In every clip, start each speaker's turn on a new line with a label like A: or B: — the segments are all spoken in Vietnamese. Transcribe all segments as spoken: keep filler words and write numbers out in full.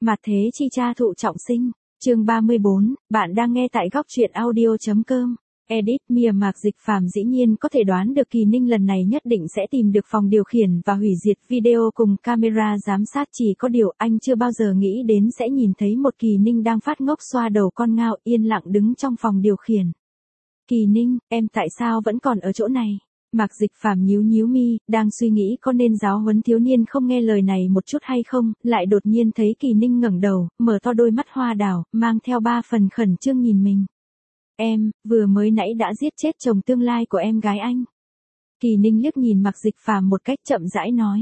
A: Mặt thế chi cha thụ trọng sinh, chương ba mươi bốn, bạn đang nghe tại góc truyện audio.com. Edit Mia Mạc Dịch Phàm dĩ nhiên có thể đoán được Kỳ Ninh lần này nhất định sẽ tìm được phòng điều khiển và hủy diệt video cùng camera giám sát, chỉ có điều anh chưa bao giờ nghĩ đến sẽ nhìn thấy một Kỳ Ninh đang phát ngốc xoa đầu con ngao yên lặng đứng trong phòng điều khiển. Kỳ Ninh, em tại sao vẫn còn ở chỗ này? Mạc Dịch Phàm nhíu nhíu mi, đang suy nghĩ có nên giáo huấn thiếu niên không nghe lời này một chút hay không, lại đột nhiên thấy Kỳ Ninh ngẩng đầu, mở to đôi mắt hoa đào, mang theo ba phần khẩn trương nhìn mình. Em, vừa mới nãy đã giết chết chồng tương lai của em gái anh. Kỳ Ninh liếc nhìn Mạc Dịch Phàm một cách chậm rãi nói.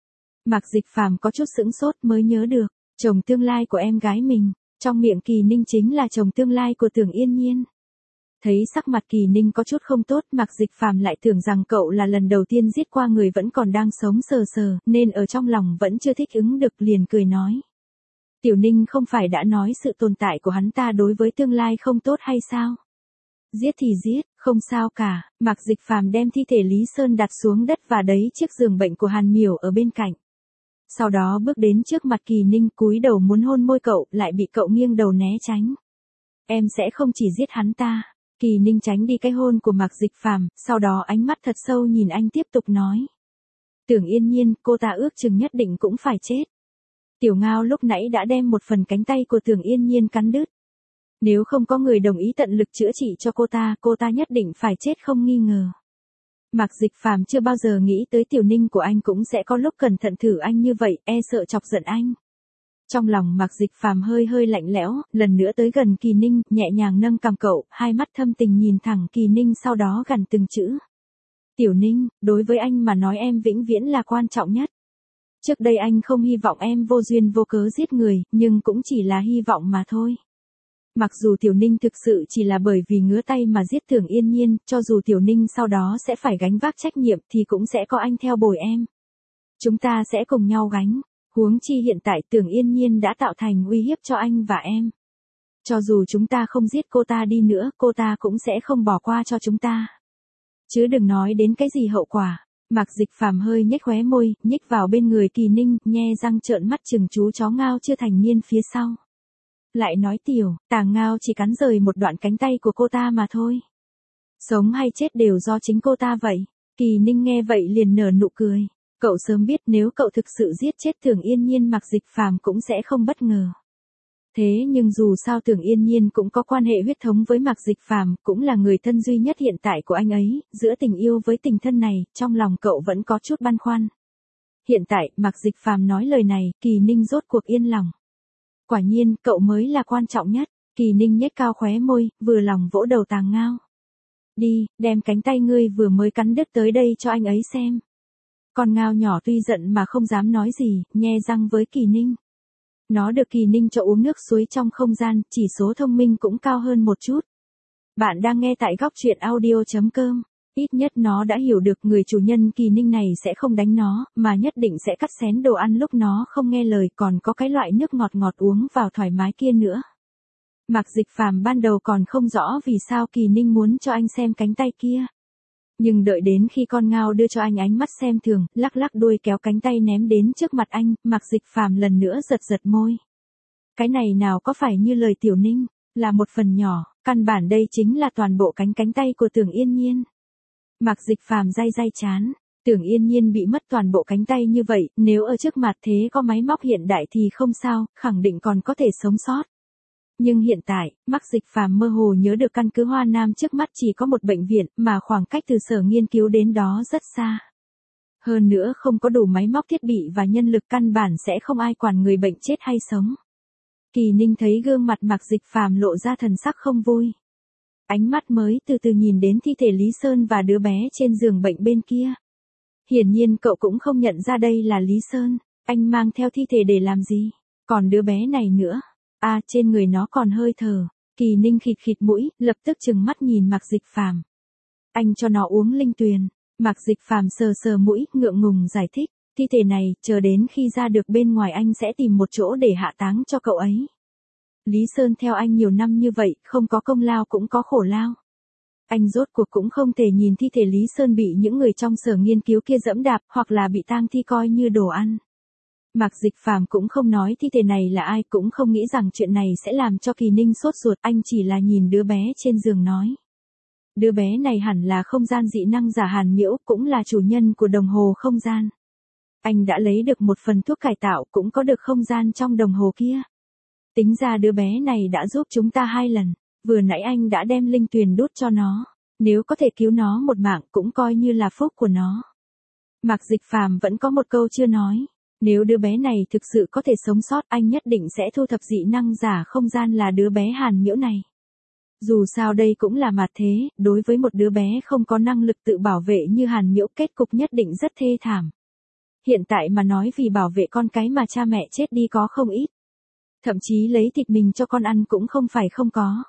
A: Mạc Dịch Phàm có chút sững sốt mới nhớ được, chồng tương lai của em gái mình, trong miệng Kỳ Ninh chính là chồng tương lai của Tưởng Yên Nhiên. Thấy sắc mặt Kỳ Ninh có chút không tốt, Mạc Dịch Phàm lại tưởng rằng cậu là lần đầu tiên giết qua người vẫn còn đang sống sờ sờ, nên ở trong lòng vẫn chưa thích ứng được, liền cười nói. Tiểu Ninh không phải đã nói sự tồn tại của hắn ta đối với tương lai không tốt hay sao? Giết thì giết, không sao cả. Mạc Dịch Phàm đem thi thể Lý Sơn đặt xuống đất và đẩy chiếc giường bệnh của Hàn Miểu ở bên cạnh. Sau đó bước đến trước mặt Kỳ Ninh, cúi đầu muốn hôn môi cậu, lại bị cậu nghiêng đầu né tránh. Em sẽ không chỉ giết hắn ta. Kỳ Ninh tránh đi cái hôn của Mạc Dịch Phàm, sau đó ánh mắt thật sâu nhìn anh tiếp tục nói. Tưởng Yên Nhiên, cô ta ước chừng nhất định cũng phải chết. Tiểu Ngao lúc nãy đã đem một phần cánh tay của Tưởng Yên Nhiên cắn đứt. Nếu không có người đồng ý tận lực chữa trị cho cô ta, cô ta nhất định phải chết không nghi ngờ. Mạc Dịch Phàm chưa bao giờ nghĩ tới Tiểu Ninh của anh cũng sẽ có lúc cẩn thận thử anh như vậy, e sợ chọc giận anh. Trong lòng Mạc Dịch Phàm hơi hơi lạnh lẽo, lần nữa tới gần Kỳ Ninh, nhẹ nhàng nâng cằm cậu, hai mắt thâm tình nhìn thẳng Kỳ Ninh, sau đó gằn từng chữ. Tiểu Ninh, đối với anh mà nói em vĩnh viễn là quan trọng nhất. Trước đây anh không hy vọng em vô duyên vô cớ giết người, nhưng cũng chỉ là hy vọng mà thôi. Mặc dù Tiểu Ninh thực sự chỉ là bởi vì ngứa tay mà giết Tưởng Yên Nhiên, cho dù Tiểu Ninh sau đó sẽ phải gánh vác trách nhiệm thì cũng sẽ có anh theo bồi em. Chúng ta sẽ cùng nhau gánh. Huống chi hiện tại Tưởng Yên Nhiên đã tạo thành uy hiếp cho anh và em. Cho dù chúng ta không giết cô ta đi nữa, cô ta cũng sẽ không bỏ qua cho chúng ta. Chứ đừng nói đến cái gì hậu quả. Mạc Dịch Phàm hơi nhếch khóe môi, nhích vào bên người Kỳ Ninh, nhe răng trợn mắt chừng chú chó Ngao chưa thành niên phía sau. Lại nói tiểu, Tàng Ngao chỉ cắn rời một đoạn cánh tay của cô ta mà thôi. Sống hay chết đều do chính cô ta vậy. Kỳ Ninh nghe vậy liền nở nụ cười. Cậu sớm biết nếu cậu thực sự giết chết Tưởng Yên Nhiên, Mạc Dịch Phàm cũng sẽ không bất ngờ. Thế nhưng dù sao Tưởng Yên Nhiên cũng có quan hệ huyết thống với Mạc Dịch Phàm, cũng là người thân duy nhất hiện tại của anh ấy, giữa tình yêu với tình thân này, trong lòng cậu vẫn có chút băn khoăn. Hiện tại, Mạc Dịch Phàm nói lời này, Kỳ Ninh rốt cuộc yên lòng. Quả nhiên, cậu mới là quan trọng nhất. Kỳ Ninh nhếch cao khóe môi, vừa lòng vỗ đầu Tàng Ngao. Đi, đem cánh tay ngươi vừa mới cắn đứt tới đây cho anh ấy xem. Con Ngao nhỏ tuy giận mà không dám nói gì, nhe răng với Kỳ Ninh. Nó được Kỳ Ninh cho uống nước suối trong không gian, chỉ số thông minh cũng cao hơn một chút. Bạn đang nghe tại góc truyện audio.com. Ít nhất nó đã hiểu được người chủ nhân Kỳ Ninh này sẽ không đánh nó, mà nhất định sẽ cắt xén đồ ăn lúc nó không nghe lời, còn có cái loại nước ngọt ngọt uống vào thoải mái kia nữa. Mạc Dịch Phàm ban đầu còn không rõ vì sao Kỳ Ninh muốn cho anh xem cánh tay kia. Nhưng đợi đến khi con Ngao đưa cho anh ánh mắt xem thường, lắc lắc đuôi kéo cánh tay ném đến trước mặt anh, Mạc Dịch Phàm lần nữa giật giật môi. Cái này nào có phải như lời Tiểu Ninh, là một phần nhỏ, căn bản đây chính là toàn bộ cánh cánh tay của Tưởng Yên Nhiên. Mạc Dịch Phàm day day chán, Tưởng Yên Nhiên bị mất toàn bộ cánh tay như vậy, nếu ở trước mặt thế có máy móc hiện đại thì không sao, khẳng định còn có thể sống sót. Nhưng hiện tại, Mạc Dịch Phàm mơ hồ nhớ được căn cứ Hoa Nam trước mắt chỉ có một bệnh viện, mà khoảng cách từ sở nghiên cứu đến đó rất xa. Hơn nữa không có đủ máy móc thiết bị và nhân lực, căn bản sẽ không ai quản người bệnh chết hay sống. Kỳ Ninh thấy gương mặt Mạc Dịch Phàm lộ ra thần sắc không vui. Ánh mắt mới từ từ nhìn đến thi thể Lý Sơn và đứa bé trên giường bệnh bên kia. Hiển nhiên cậu cũng không nhận ra đây là Lý Sơn, anh mang theo thi thể để làm gì, còn đứa bé này nữa. À, trên người nó còn hơi thở. Kỳ Ninh khịt khịt mũi, lập tức trừng mắt nhìn Mạc Dịch Phàm. Anh cho nó uống linh tuyền. Mạc Dịch Phàm sờ sờ mũi, ngượng ngùng giải thích, thi thể này, chờ đến khi ra được bên ngoài anh sẽ tìm một chỗ để hạ táng cho cậu ấy. Lý Sơn theo anh nhiều năm như vậy, không có công lao cũng có khổ lao. Anh rốt cuộc cũng không thể nhìn thi thể Lý Sơn bị những người trong sở nghiên cứu kia dẫm đạp, hoặc là bị tang thi coi như đồ ăn. Mạc Dịch Phàm cũng không nói thi thể này là ai, cũng không nghĩ rằng chuyện này sẽ làm cho Kỳ Ninh sốt ruột, anh chỉ là nhìn đứa bé trên giường nói. Đứa bé này hẳn là không gian dị năng giả Hàn Miễu, cũng là chủ nhân của đồng hồ không gian. Anh đã lấy được một phần thuốc cải tạo, cũng có được không gian trong đồng hồ kia. Tính ra đứa bé này đã giúp chúng ta hai lần, vừa nãy anh đã đem linh tuyền đút cho nó, nếu có thể cứu nó một mạng cũng coi như là phúc của nó. Mạc Dịch Phàm vẫn có một câu chưa nói, nếu đứa bé này thực sự có thể sống sót, anh nhất định sẽ thu thập dị năng giả không gian là đứa bé Hàn Miễu này. Dù sao đây cũng là mặt thế, đối với một đứa bé không có năng lực tự bảo vệ như Hàn Miễu, kết cục nhất định rất thê thảm. Hiện tại mà nói vì bảo vệ con cái mà cha mẹ chết đi có không ít. Thậm chí lấy thịt mình cho con ăn cũng không phải không có.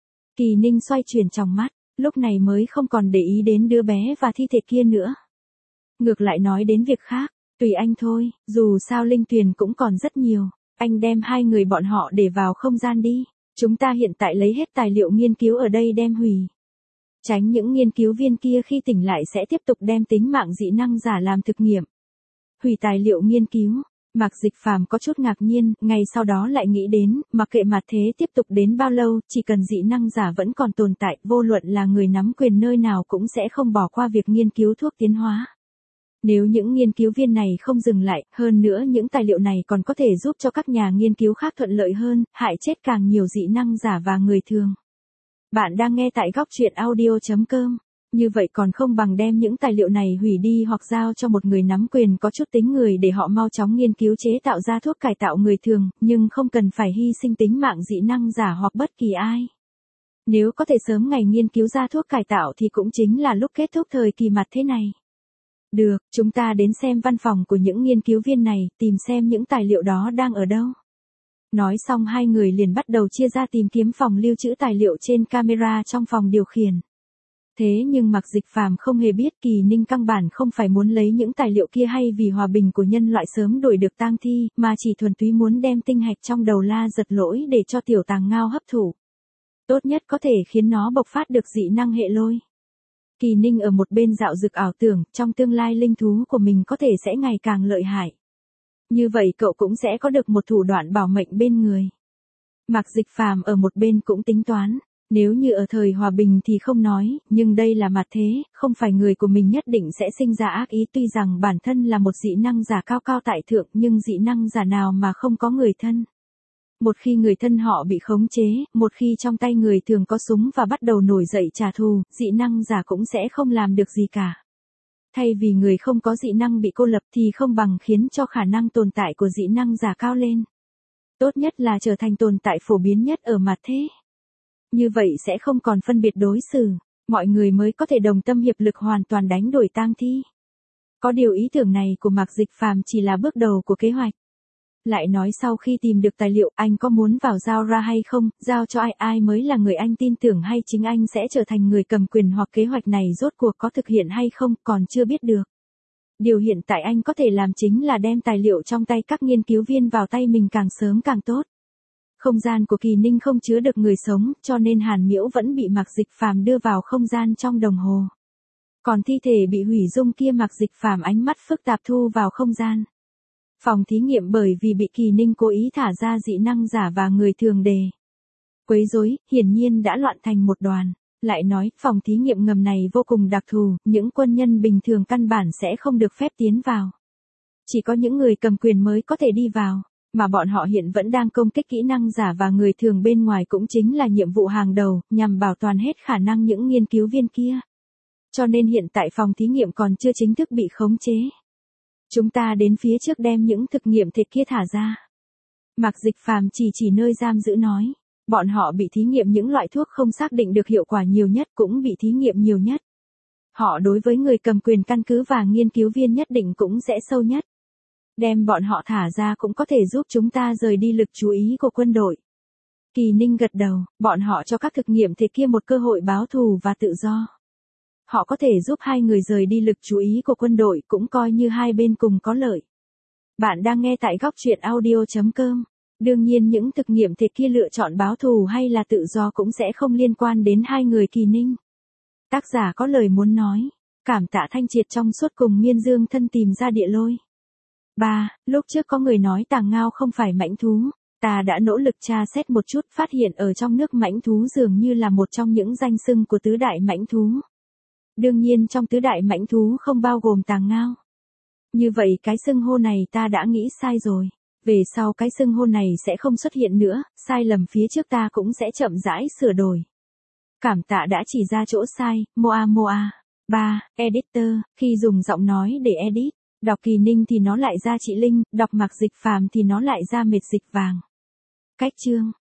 A: Kỳ Ninh xoay chuyển trong mắt, lúc này mới không còn để ý đến đứa bé và thi thể kia nữa. Ngược lại nói đến việc khác, tùy anh thôi, dù sao linh tuyền cũng còn rất nhiều, anh đem hai người bọn họ để vào không gian đi. Chúng ta hiện tại lấy hết tài liệu nghiên cứu ở đây đem hủy. Tránh những nghiên cứu viên kia khi tỉnh lại sẽ tiếp tục đem tính mạng dị năng giả làm thực nghiệm. Hủy tài liệu nghiên cứu. Mạc Dịch Phàm có chút ngạc nhiên, ngay sau đó lại nghĩ đến, mặc kệ mặt thế tiếp tục đến bao lâu, chỉ cần dị năng giả vẫn còn tồn tại, vô luận là người nắm quyền nơi nào cũng sẽ không bỏ qua việc nghiên cứu thuốc tiến hóa. Nếu những nghiên cứu viên này không dừng lại, hơn nữa những tài liệu này còn có thể giúp cho các nhà nghiên cứu khác thuận lợi hơn, hại chết càng nhiều dị năng giả và người thường. Bạn đang nghe tại góc truyện audio chấm com. Như vậy còn không bằng đem những tài liệu này hủy đi hoặc giao cho một người nắm quyền có chút tính người để họ mau chóng nghiên cứu chế tạo ra thuốc cải tạo người thường, nhưng không cần phải hy sinh tính mạng dị năng giả hoặc bất kỳ ai. Nếu có thể sớm ngày nghiên cứu ra thuốc cải tạo thì cũng chính là lúc kết thúc thời kỳ mặt thế này. Được, chúng ta đến xem văn phòng của những nghiên cứu viên này, tìm xem những tài liệu đó đang ở đâu. Nói xong hai người liền bắt đầu chia ra tìm kiếm phòng lưu trữ tài liệu trên camera trong phòng điều khiển. Thế nhưng Mạc Dịch Phàm không hề biết Kỳ Ninh căn bản không phải muốn lấy những tài liệu kia hay vì hòa bình của nhân loại sớm đuổi được tang thi, mà chỉ thuần túy muốn đem tinh hạch trong đầu La Giật Lỗi để cho tiểu tàng ngao hấp thụ. Tốt nhất có thể khiến nó bộc phát được dị năng hệ lôi. Kỳ Ninh ở một bên dạo dực ảo tưởng, trong tương lai linh thú của mình có thể sẽ ngày càng lợi hại. Như vậy cậu cũng sẽ có được một thủ đoạn bảo mệnh bên người. Mạc Dịch Phàm ở một bên cũng tính toán, nếu như ở thời hòa bình thì không nói, nhưng đây là mặt thế, không phải người của mình nhất định sẽ sinh ra ác ý, tuy rằng bản thân là một dị năng giả cao cao tại thượng, nhưng dị năng giả nào mà không có người thân. Một khi người thân họ bị khống chế, một khi trong tay người thường có súng và bắt đầu nổi dậy trả thù, dị năng giả cũng sẽ không làm được gì cả. Thay vì người không có dị năng bị cô lập thì không bằng khiến cho khả năng tồn tại của dị năng giả cao lên. Tốt nhất là trở thành tồn tại phổ biến nhất ở mặt thế. Như vậy sẽ không còn phân biệt đối xử, mọi người mới có thể đồng tâm hiệp lực hoàn toàn đánh đuổi tang thi. Có điều ý tưởng này của Mạc Dịch Phàm chỉ là bước đầu của kế hoạch. Lại nói sau khi tìm được tài liệu, anh có muốn vào giao ra hay không, giao cho ai, ai mới là người anh tin tưởng, hay chính anh sẽ trở thành người cầm quyền, hoặc kế hoạch này rốt cuộc có thực hiện hay không, còn chưa biết được. Điều hiện tại anh có thể làm chính là đem tài liệu trong tay các nghiên cứu viên vào tay mình càng sớm càng tốt. Không gian của Kỳ Ninh không chứa được người sống, cho nên Hàn Miễu vẫn bị Mạc Dịch Phàm đưa vào không gian trong đồng hồ. Còn thi thể bị hủy dung kia Mạc Dịch Phàm ánh mắt phức tạp thu vào không gian. Phòng thí nghiệm bởi vì bị Kỳ Ninh cố ý thả ra dị năng giả và người thường đề quấy rối, hiển nhiên đã loạn thành một đoàn. Lại nói, phòng thí nghiệm ngầm này vô cùng đặc thù, những quân nhân bình thường căn bản sẽ không được phép tiến vào. Chỉ có những người cầm quyền mới có thể đi vào, mà bọn họ hiện vẫn đang công kích kỹ năng giả và người thường bên ngoài, cũng chính là nhiệm vụ hàng đầu, nhằm bảo toàn hết khả năng những nghiên cứu viên kia. Cho nên hiện tại phòng thí nghiệm còn chưa chính thức bị khống chế. Chúng ta đến phía trước đem những thực nghiệm thịt kia thả ra. Mạc Dịch Phàm chỉ chỉ nơi giam giữ nói. Bọn họ bị thí nghiệm những loại thuốc không xác định được hiệu quả nhiều nhất, cũng bị thí nghiệm nhiều nhất. Họ đối với người cầm quyền căn cứ và nghiên cứu viên nhất định cũng sẽ sâu nhất. Đem bọn họ thả ra cũng có thể giúp chúng ta rời đi lực chú ý của quân đội. Kỳ Ninh gật đầu, bọn họ cho các thực nghiệm thịt kia một cơ hội báo thù và tự do. Họ có thể giúp hai người rời đi lực chú ý của quân đội, cũng coi như hai bên cùng có lợi. Bạn đang nghe tại góc truyện audio chấm com. Đương nhiên những thực nghiệm thịt kia lựa chọn báo thù hay là tự do cũng sẽ không liên quan đến hai người Kỳ Ninh. Tác giả có lời muốn nói. Cảm tạ Thanh Triệt trong suốt cùng Miên Dương thân tìm ra địa lôi. ba. Lúc trước có người nói Tàng Ngao không phải mãnh thú. Ta đã nỗ lực tra xét một chút, phát hiện ở trong nước mãnh thú dường như là một trong những danh xưng của tứ đại mãnh thú. Đương nhiên trong tứ đại mãnh thú không bao gồm Tàng Ngao. Như vậy cái xưng hô này ta đã nghĩ sai rồi. Về sau cái xưng hô này sẽ không xuất hiện nữa, sai lầm phía trước ta cũng sẽ chậm rãi sửa đổi. Cảm tạ đã chỉ ra chỗ sai, Moa Moa. ba. Editor, khi dùng giọng nói để edit, đọc Kỳ Ninh thì nó lại ra Chị Linh, đọc Mạc Dịch Phàm thì nó lại ra Mệt Dịch Vàng. Cách chương